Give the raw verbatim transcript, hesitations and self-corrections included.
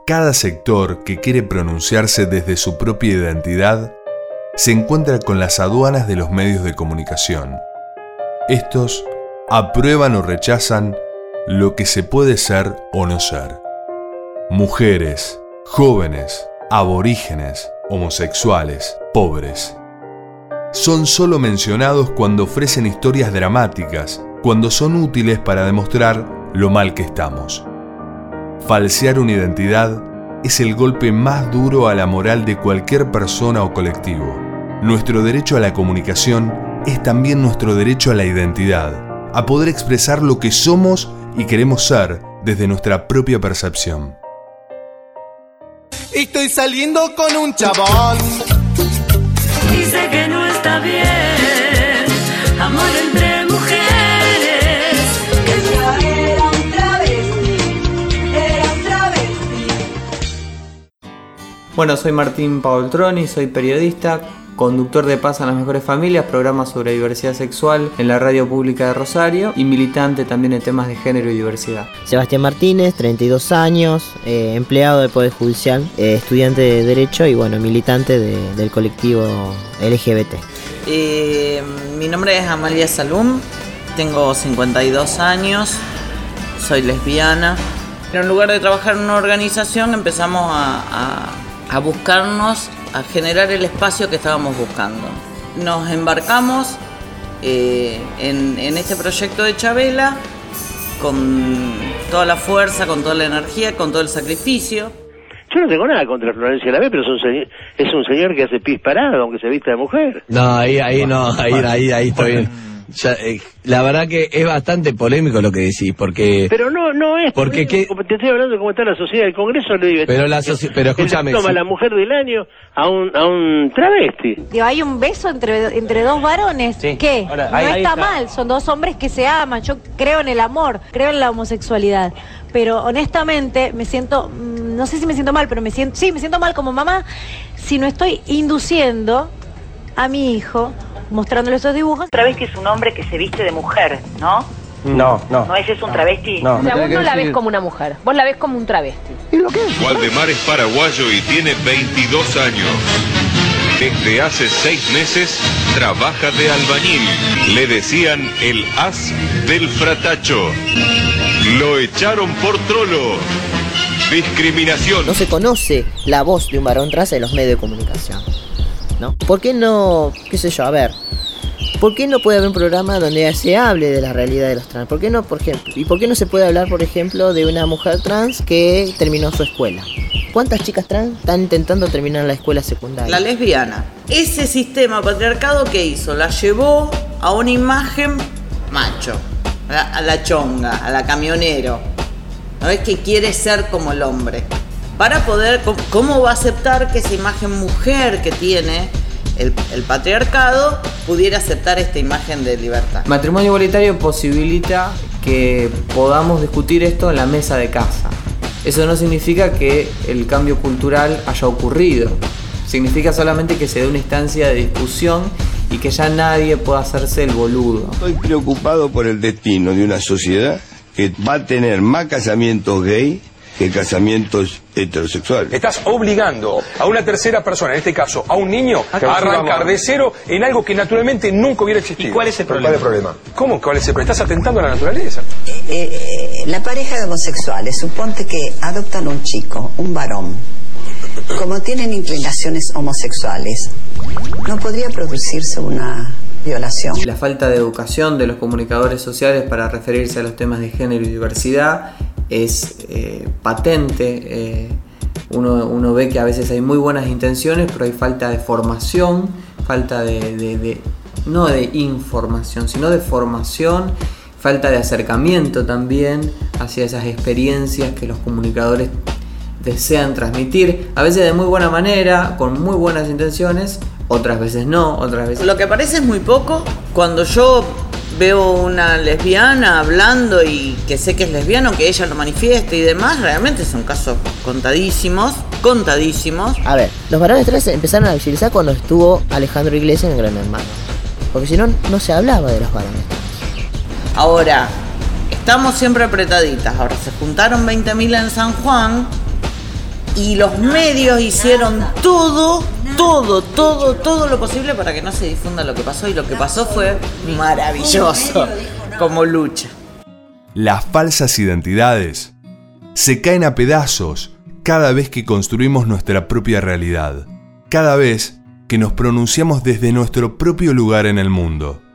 Cada sector que quiere pronunciarse desde su propia identidad se encuentra con las aduanas de los medios de comunicación. Estos aprueban o rechazan lo que se puede ser o no ser. Mujeres, jóvenes, aborígenes, homosexuales, pobres. Son solo mencionados cuando ofrecen historias dramáticas, cuando son útiles para demostrar lo mal que estamos. Falsear una identidad es el golpe más duro a la moral de cualquier persona o colectivo. Nuestro derecho a la comunicación es también nuestro derecho a la identidad, a poder expresar lo que somos y queremos ser desde nuestra propia percepción. Estoy saliendo con un chabón. Dice que no está bien, amor entre mujeres. Que era un travesti, era un travesti. Bueno, soy Martín Paoltroni, soy periodista, conductor de Paz en las Mejores Familias, programa sobre diversidad sexual en la radio pública de Rosario y militante también en temas de género y diversidad. Sebastián Martínez, treinta y dos años, eh, empleado del Poder Judicial, eh, estudiante de Derecho y bueno, militante de, del colectivo L G B T. Eh, mi nombre es Amalia Salum, tengo cincuenta y dos años, soy lesbiana. En lugar de trabajar en una organización empezamos a, a, a buscarnos, a generar el espacio que estábamos buscando. Nos embarcamos eh, en, en este proyecto de Chabela con toda la fuerza, con toda la energía, con todo el sacrificio. Yo no tengo nada contra Florencia Lavey, pero es un, señor, es un señor que hace pis parado, aunque se vista de mujer. No, ahí, ahí no, ahí, ahí, ahí estoy bien. Ya, eh, la verdad que es bastante polémico lo que decís, porque... Pero no, no es... Porque que... Te estoy hablando de cómo está la sociedad. El Congreso le dice... Pero, la soci... pero escúchame... Toma sí. la mujer del año a un, a un travesti. Digo, hay un beso entre, entre dos varones. Sí. ¿Qué? Ahora, no ahí, está, ahí está mal, son dos hombres que se aman. Yo creo en el amor, creo en la homosexualidad. Pero honestamente me siento... No sé si me siento mal, pero me siento... Sí, me siento mal como mamá si no estoy induciendo a mi hijo... mostrándole esos dibujos. Travesti es un hombre que se viste de mujer, ¿no? No, no. ¿No ese es un travesti? No, o sea, vos no la ves como una mujer, vos la ves como un travesti. ¿Y lo que es? Waldemar es paraguayo y tiene veintidós años. Desde hace seis meses trabaja de albañil. Le decían el as del fratacho. Lo echaron por trolo. Discriminación. No se conoce la voz de un varón trans en los medios de comunicación, ¿no? ¿Por qué no, qué sé yo, a ver, por qué no puede haber un programa donde se hable de la realidad de los trans? ¿Por qué no, por ejemplo, y por qué no se puede hablar, por ejemplo, de una mujer trans que terminó su escuela? ¿Cuántas chicas trans están intentando terminar la escuela secundaria? La lesbiana. Ese sistema patriarcado que hizo, la llevó a una imagen macho, a la, a la chonga, a la camionero. ¿No ves que quiere ser como el hombre? Para poder, ¿cómo va a aceptar que esa imagen mujer que tiene el, el patriarcado pudiera aceptar esta imagen de libertad? Matrimonio igualitario posibilita que podamos discutir esto en la mesa de casa. Eso no significa que el cambio cultural haya ocurrido. Significa solamente que se dé una instancia de discusión y que ya nadie pueda hacerse el boludo. Estoy preocupado por el destino de una sociedad que va a tener más casamientos gay que casamientos heterosexuales. Estás obligando a una tercera persona, en este caso a un niño, a arrancar de cero en algo que naturalmente nunca hubiera existido. ¿Y cuál es el problema? ¿Cuál es el problema? ¿Cómo? ¿Cuál es el problema? Estás atentando a la naturaleza. Eh, eh, la pareja de homosexuales, suponte que adoptan un chico, un varón. Como tienen inclinaciones homosexuales, ¿no podría producirse una violación? La falta de educación de los comunicadores sociales para referirse a los temas de género y diversidad es eh, patente. Eh, uno, uno ve que a veces hay muy buenas intenciones, pero hay falta de formación, falta de, de, de no de información, sino de formación, falta de acercamiento también hacia esas experiencias que los comunicadores desean transmitir, a veces de muy buena manera, con muy buenas intenciones, otras veces no, otras veces... Lo que parece es muy poco, cuando yo veo una lesbiana hablando y que sé que es lesbiano, que ella lo manifiesta y demás, realmente son casos contadísimos, contadísimos. A ver, los varones trans empezaron a visibilizar cuando estuvo Alejandro Iglesias en Gran Hermano, porque si no, no se hablaba de los varones trans. Ahora, estamos siempre apretaditas, ahora se juntaron veinte mil en San Juan Y los medios hicieron todo, todo, todo, todo lo posible para que no se difunda lo que pasó. Y lo que pasó fue maravilloso como lucha. Las falsas identidades se caen a pedazos cada vez que construimos nuestra propia realidad, cada vez que nos pronunciamos desde nuestro propio lugar en el mundo.